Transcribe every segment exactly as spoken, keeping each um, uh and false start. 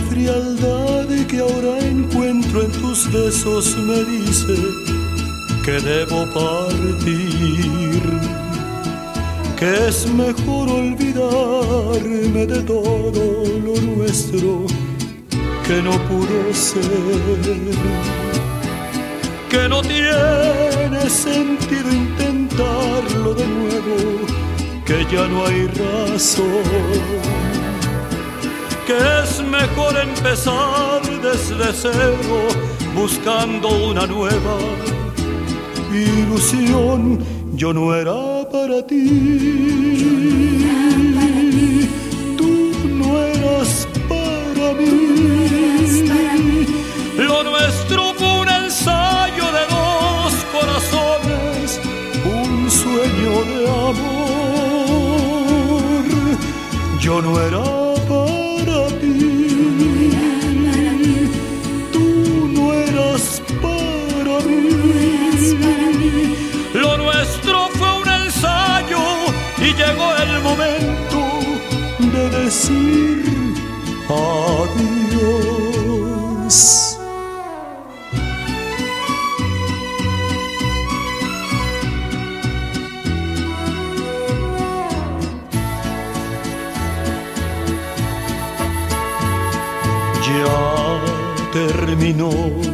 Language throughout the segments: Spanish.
frialdad que ahora encuentro en tus besos me dice que debo partir, que es mejor olvidarme de todo lo nuestro que no pudo ser, que no tiene sentido intentarlo de nuevo, que ya no hay razón, que es mejor empezar desde cero buscando una nueva ilusión. Yo no era para ti, tú no eras para mí. Lo nuestro fue un ensayo de dos corazones, un sueño de amor. Yo no era para ti, tú no eras para mí. Lo nuestro fue un ensayo y llegó el momento de decir adiós. Ya terminó,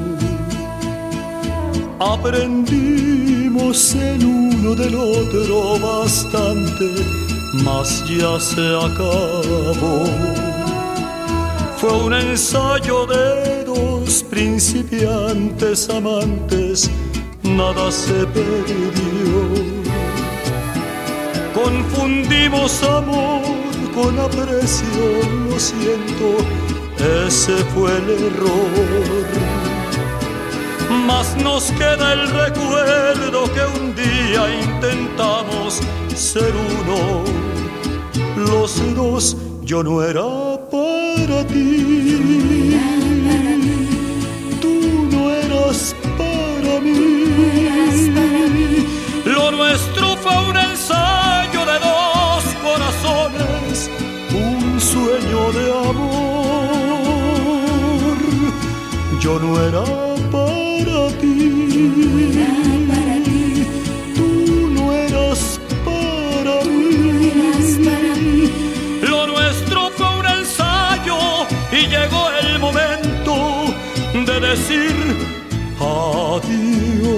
aprendimos el uno del otro bastante, mas ya se acabó. Fue un ensayo de dos principiantes amantes, nada se perdió. Confundimos amor con aprecio, lo siento, ese fue el error. Mas nos queda el recuerdo que un día intentamos ser uno, los dos. Yo no era para ti, tú no eras para mí. Lo nuestro fue un ensayo de dos corazones, un sueño de amor. Yo no era para ti, tú no eras para mí. Lo nuestro fue un ensayo y llegó el momento de decir adiós.